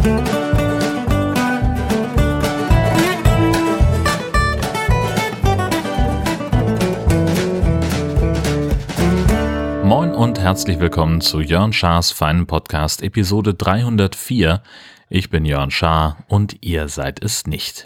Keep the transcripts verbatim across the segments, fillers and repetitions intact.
Moin und herzlich willkommen zu Jörn Schars feinen Podcast Episode dreihundertvier. Ich bin Jörn Schaar und ihr seid es nicht.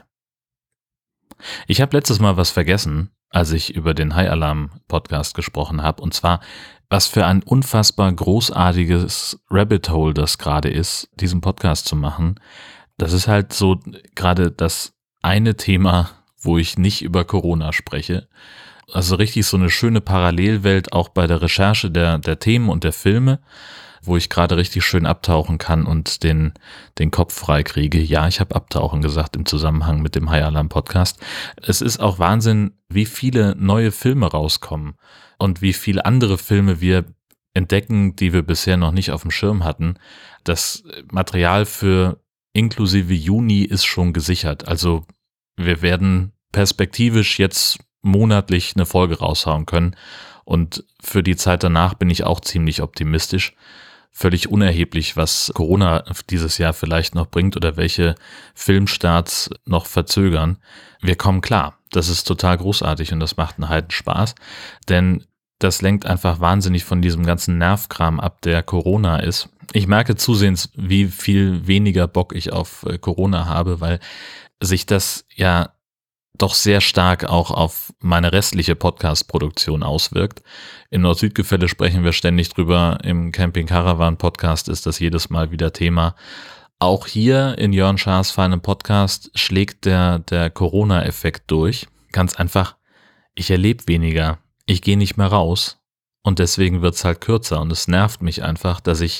Ich habe letztes Mal was vergessen, als ich über den High Alarm Podcast gesprochen habe, und zwar, was für ein unfassbar großartiges Rabbit Hole das gerade ist, diesen Podcast zu machen. Das ist halt so gerade das eine Thema, wo ich nicht über Corona spreche. Also richtig so eine schöne Parallelwelt auch bei der Recherche der, der Themen und der Filme, wo ich gerade richtig schön abtauchen kann und den, den Kopf frei kriege. Ja, ich habe abtauchen gesagt im Zusammenhang mit dem High Alarm Podcast. Es ist auch Wahnsinn, wie viele neue Filme rauskommen und wie viele andere Filme wir entdecken, die wir bisher noch nicht auf dem Schirm hatten. Das Material für inklusive Juni ist schon gesichert. Also wir werden perspektivisch jetzt monatlich eine Folge raushauen können. Und für die Zeit danach bin ich auch ziemlich optimistisch. Völlig unerheblich, was Corona dieses Jahr vielleicht noch bringt oder welche Filmstarts noch verzögern. Wir kommen klar. Das ist total großartig und das macht einen Heiden Spaß. Denn das lenkt einfach wahnsinnig von diesem ganzen Nervkram ab, der Corona ist. Ich merke zusehends, wie viel weniger Bock ich auf Corona habe, weil sich das ja doch sehr stark auch auf meine restliche Podcast-Produktion auswirkt. Im Nord-Süd-Gefälle sprechen wir ständig drüber, im Camping-Caravan-Podcast ist das jedes Mal wieder Thema. Auch hier in Jörn Schaars feinem Podcast schlägt der, der Corona-Effekt durch. Ganz einfach, ich erlebe weniger, ich gehe nicht mehr raus und deswegen wird's halt kürzer und es nervt mich einfach, dass ich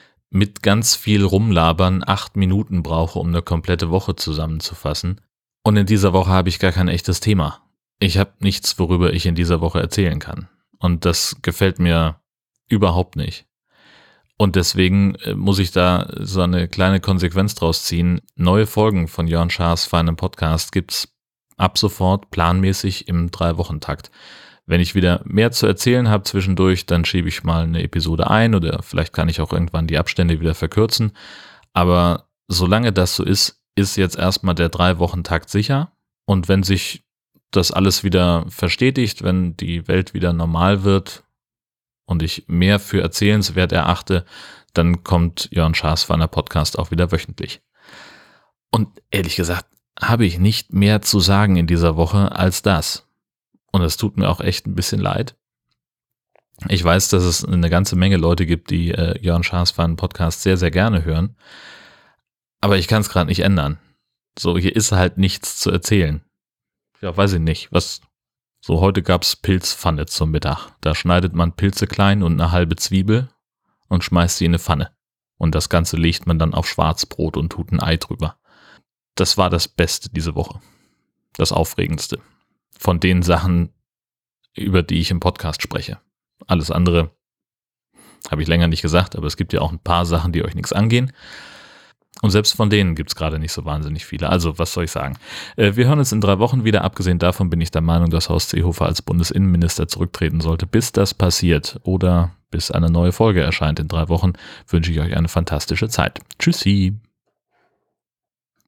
mit ganz viel Rumlabern acht Minuten brauche, um eine komplette Woche zusammenzufassen. Und in dieser Woche habe ich gar kein echtes Thema. Ich habe nichts, worüber ich in dieser Woche erzählen kann. Und das gefällt mir überhaupt nicht. Und deswegen muss ich da so eine kleine Konsequenz draus ziehen. Neue Folgen von Jörn Schaars feinem Podcast gibt's ab sofort planmäßig im Drei-Wochen-Takt. Wenn ich wieder mehr zu erzählen habe zwischendurch, dann schiebe ich mal eine Episode ein oder vielleicht kann ich auch irgendwann die Abstände wieder verkürzen. Aber solange das so ist, ist jetzt erstmal der Drei-Wochen-Takt sicher. Und wenn sich das alles wieder verstetigt, wenn die Welt wieder normal wird und ich mehr für erzählenswert erachte, dann kommt Jörn Schaars feiner Podcast auch wieder wöchentlich. Und ehrlich gesagt, habe ich nicht mehr zu sagen in dieser Woche als das. Und es tut mir auch echt ein bisschen leid. Ich weiß, dass es eine ganze Menge Leute gibt, die äh, Jörn Schaars feinen Podcast sehr, sehr gerne hören. Aber ich kann es gerade nicht ändern. So, hier ist halt nichts zu erzählen. Ja, weiß ich nicht. Was? So, heute gab's Pilzpfanne zum Mittag. Da schneidet man Pilze klein und eine halbe Zwiebel und schmeißt sie in eine Pfanne. Und das Ganze legt man dann auf Schwarzbrot und tut ein Ei drüber. Das war das Beste diese Woche. Das Aufregendste. Von den Sachen, über die ich im Podcast spreche. Alles andere habe ich länger nicht gesagt, aber es gibt ja auch ein paar Sachen, die euch nichts angehen. Und selbst von denen gibt es gerade nicht so wahnsinnig viele. Also, was soll ich sagen? Äh, wir hören uns in drei Wochen wieder. Abgesehen davon bin ich der Meinung, dass Horst Seehofer als Bundesinnenminister zurücktreten sollte. Bis das passiert oder bis eine neue Folge erscheint in drei Wochen, wünsche ich euch eine fantastische Zeit. Tschüssi!